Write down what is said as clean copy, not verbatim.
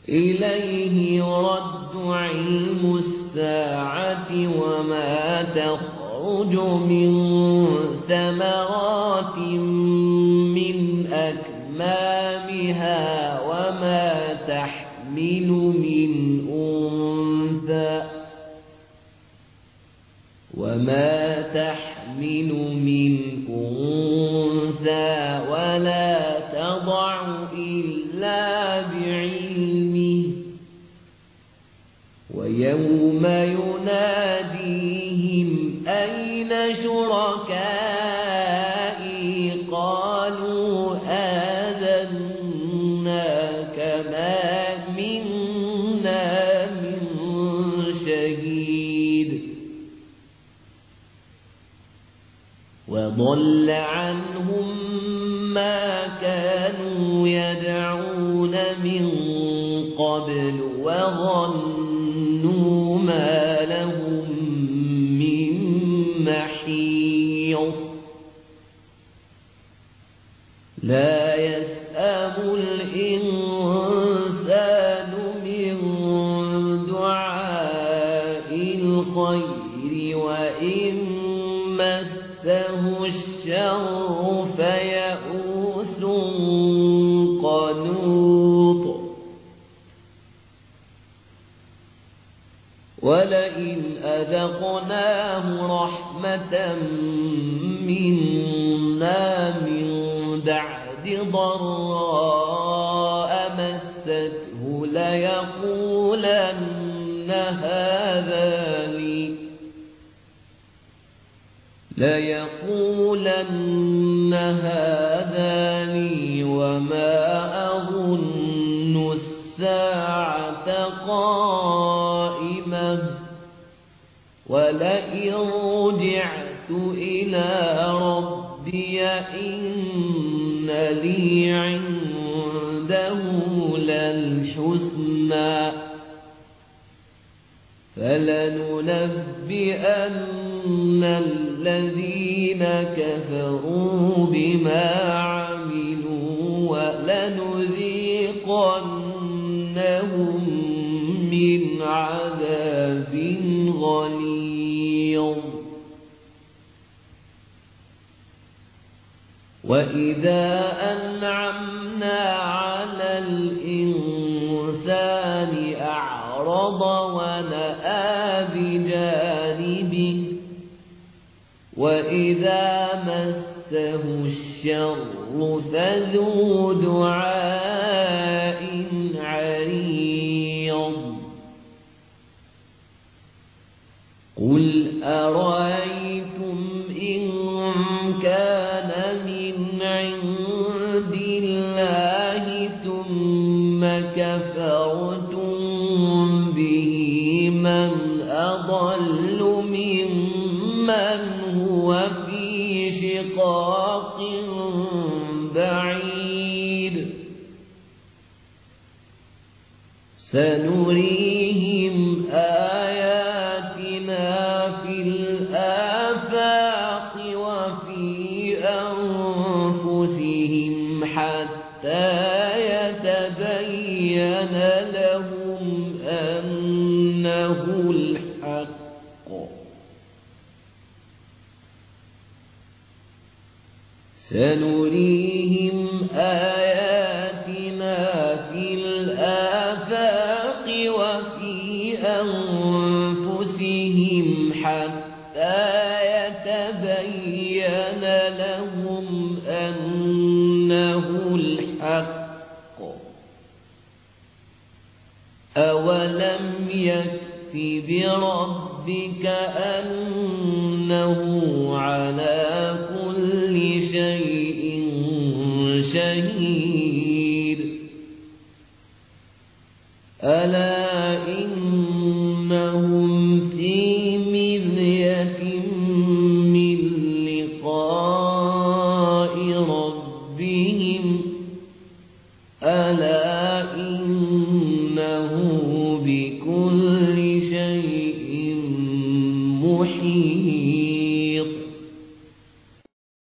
إليه يرد علم الساعة وما تخرج من ثمرات من أكمامها وما تحمل من أنثى ولا تضع إلا بعلمه ويوم يناديهم أين شركائي قالوا آذناك ما منا من شهيد وضل عنهم ما كانوا يدعون من قبل وظنوا ما لهم من محيص لا يسأم الإنسان من دعاء الخير وإن مسه الشر فيئوس قنوط ولئن أذقناه رحمة منا من بعد ضراء مسته ليقولن هذا لي وما أظن الساعة قائمة ولئن رجعت إلى ربي إن لي عنده للحسنى فلننبئن الذين كفروا بما عملوا ولنذيقنهم من عذاب غليظ وإذا أنعمنا على الإنسان أعرض ونأى بجانبه وإذا مسه الشر فذو دعاء عريض قل أرأيتم إن كان من عند الله ثم كفرتم به من أضل ممن هو في شقاق بعيد سنريهم آياتنا في الآفاق وفي أنفسهم حتى يتبين لهم أنه الحق سنريهم آياتنا في الآفاق وفي أنفسهم حتى يتبين لهم أنه الحق أولم يكف بربك أنه على كل شيء شهيد ألا